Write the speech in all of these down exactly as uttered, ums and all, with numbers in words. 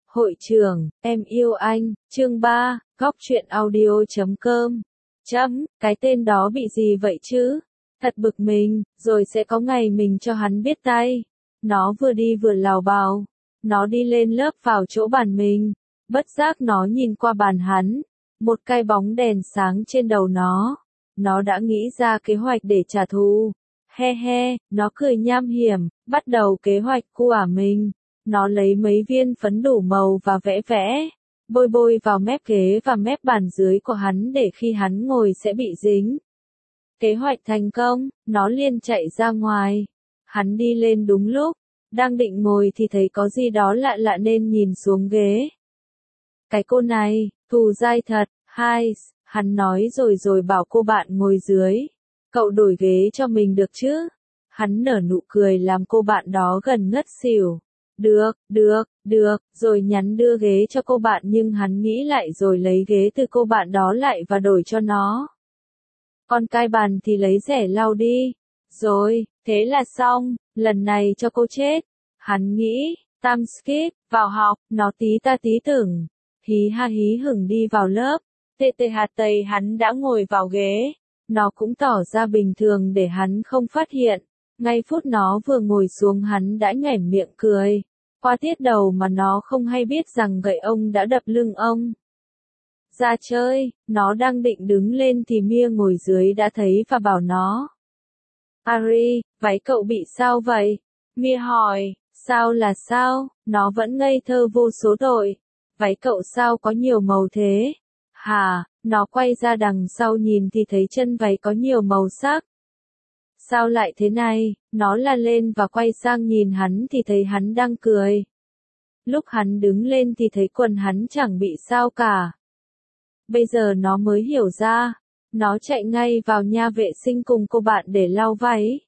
Hội trưởng, em yêu anh, chương ba, góc truyện audio chấm com. Chấm, cái tên đó bị gì vậy chứ? Thật bực mình, rồi sẽ có ngày mình cho hắn biết tay. Nó vừa đi vừa lào bào. Nó đi lên lớp vào chỗ bàn mình. Bất giác nó nhìn qua bàn hắn. Một cái bóng đèn sáng trên đầu nó. Nó đã nghĩ ra kế hoạch để trả thù. He he, nó cười nham hiểm, bắt đầu kế hoạch của mình. Nó lấy mấy viên phấn đủ màu và vẽ vẽ, bôi bôi vào mép ghế và mép bàn dưới của hắn để khi hắn ngồi sẽ bị dính. Kế hoạch thành công, nó liền chạy ra ngoài. Hắn đi lên đúng lúc, đang định ngồi thì thấy có gì đó lạ lạ nên nhìn xuống ghế. Cái cô này, thù dai thật, hai, hắn nói rồi rồi bảo cô bạn ngồi dưới. Cậu đổi ghế cho mình được chứ? Hắn nở nụ cười làm cô bạn đó gần ngất xỉu. Được, được, được, rồi nhắn đưa ghế cho cô bạn nhưng hắn nghĩ lại rồi lấy ghế từ cô bạn đó lại và đổi cho nó. Còn cái bàn thì lấy rẻ lau đi. Rồi, thế là xong, lần này cho cô chết. Hắn nghĩ, tam skip, vào học, nó tí ta tí tưởng. Hí ha hí hửng đi vào lớp. Tê tê hạt tây hắn đã ngồi vào ghế. Nó cũng tỏ ra bình thường để hắn không phát hiện. Ngay phút nó vừa ngồi xuống hắn đã nhoẻn miệng cười. Qua tiết đầu mà nó không hay biết rằng gậy ông đã đập lưng ông. Ra chơi, nó đang định đứng lên thì Mia ngồi dưới đã thấy và bảo nó. Ari, váy cậu bị sao vậy? Mia hỏi, sao là sao? Nó vẫn ngây thơ vô số tội. Váy cậu sao có nhiều màu thế? Hả, nó quay ra đằng sau nhìn thì thấy chân váy có nhiều màu sắc. Sao lại thế này? Nó la lên và quay sang nhìn hắn thì thấy hắn đang cười. Lúc hắn đứng lên thì thấy quần hắn chẳng bị sao cả. Bây giờ nó mới hiểu ra. Nó chạy ngay vào nhà vệ sinh cùng cô bạn để lau váy.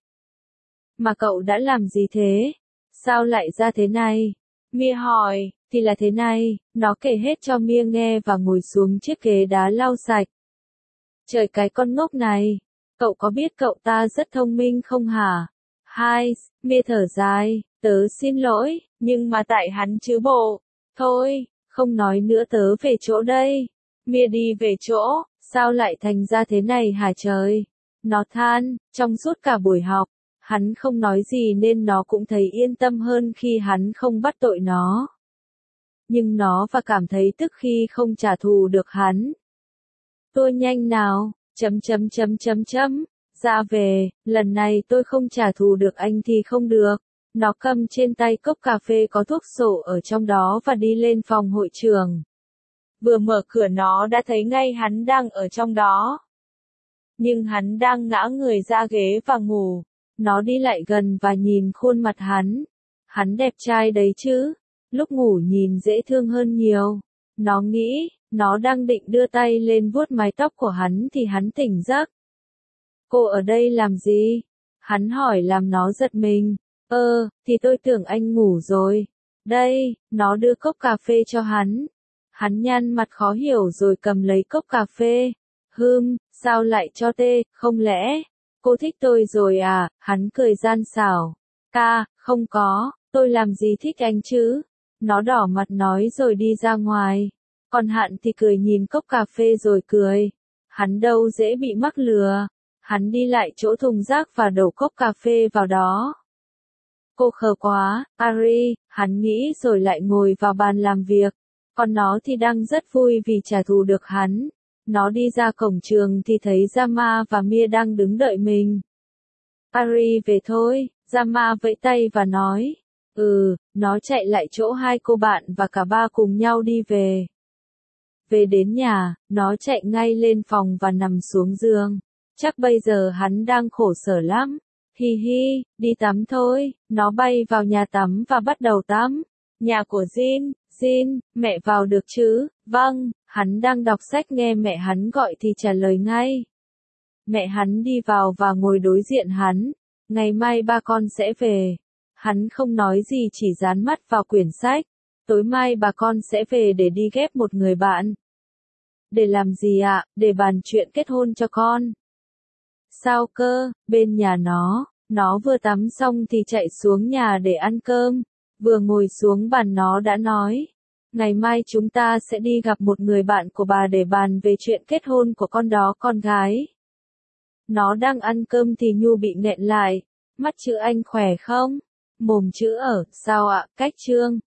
Mà cậu đã làm gì thế? Sao lại ra thế này? Mia hỏi, thì là thế này, nó kể hết cho Mia nghe và ngồi xuống chiếc ghế đá lau sạch. Trời cái con ngốc này! Cậu có biết cậu ta rất thông minh không hả? Hai, Mia thở dài, tớ xin lỗi, nhưng mà tại hắn chứ bộ. Thôi, không nói nữa tớ về chỗ đây. Mia đi về chỗ, sao lại thành ra thế này hả trời? Nó than, trong suốt cả buổi học, hắn không nói gì nên nó cũng thấy yên tâm hơn khi hắn không bắt tội nó. Nhưng nó và cảm thấy tức khi không trả thù được hắn. Tôi nhanh nào! Chấm chấm chấm chấm chấm, ra về, lần này tôi không trả thù được anh thì không được. Nó cầm trên tay cốc cà phê có thuốc sổ ở trong đó và đi lên phòng hội trường. Vừa mở cửa nó đã thấy ngay hắn đang ở trong đó. Nhưng hắn đang ngã người ra ghế và ngủ. Nó đi lại gần và nhìn khuôn mặt hắn. Hắn đẹp trai đấy chứ, lúc ngủ nhìn dễ thương hơn nhiều. Nó nghĩ, nó đang định đưa tay lên vuốt mái tóc của hắn thì hắn tỉnh giấc. Cô ở đây làm gì? Hắn hỏi làm nó giật mình. Ơ, thì tôi tưởng anh ngủ rồi. Đây, nó đưa cốc cà phê cho hắn. Hắn nhăn mặt khó hiểu rồi cầm lấy cốc cà phê. Hừm, sao lại cho tê, không lẽ? Cô thích tôi rồi à? Hắn cười gian xảo. Ca, không có, tôi làm gì thích anh chứ? Nó đỏ mặt nói rồi đi ra ngoài. Còn Hạn thì cười nhìn cốc cà phê rồi cười. Hắn đâu dễ bị mắc lừa. Hắn đi lại chỗ thùng rác và đổ cốc cà phê vào đó. Cô khờ quá, Ari, hắn nghĩ rồi lại ngồi vào bàn làm việc. Còn nó thì đang rất vui vì trả thù được hắn. Nó đi ra cổng trường thì thấy Yama và Mia đang đứng đợi mình. Ari về thôi, Yama vẫy tay và nói. Ừ, nó chạy lại chỗ hai cô bạn và cả ba cùng nhau đi về. Về đến nhà, nó chạy ngay lên phòng và nằm xuống giường. Chắc bây giờ hắn đang khổ sở lắm. Hi hi, đi tắm thôi. Nó bay vào nhà tắm và bắt đầu tắm. Nhà của Jin, Jin, mẹ vào được chứ? Vâng, hắn đang đọc sách nghe mẹ hắn gọi thì trả lời ngay. Mẹ hắn đi vào và ngồi đối diện hắn. Ngày mai ba con sẽ về. Hắn không nói gì chỉ dán mắt vào quyển sách. Tối mai bà con sẽ về để đi ghép một người bạn. Để làm gì ạ? Để bàn chuyện kết hôn cho con. Sao cơ? Bên nhà nó, nó vừa tắm xong thì chạy xuống nhà để ăn cơm. Vừa ngồi xuống bàn nó đã nói. Ngày mai chúng ta sẽ đi gặp một người bạn của bà để bàn về chuyện kết hôn của con đó con gái. Nó đang ăn cơm thì Nhu bị nghẹn lại. Mắt chữ anh khỏe không? Mồm chữ ở, sao ạ, cách Trương.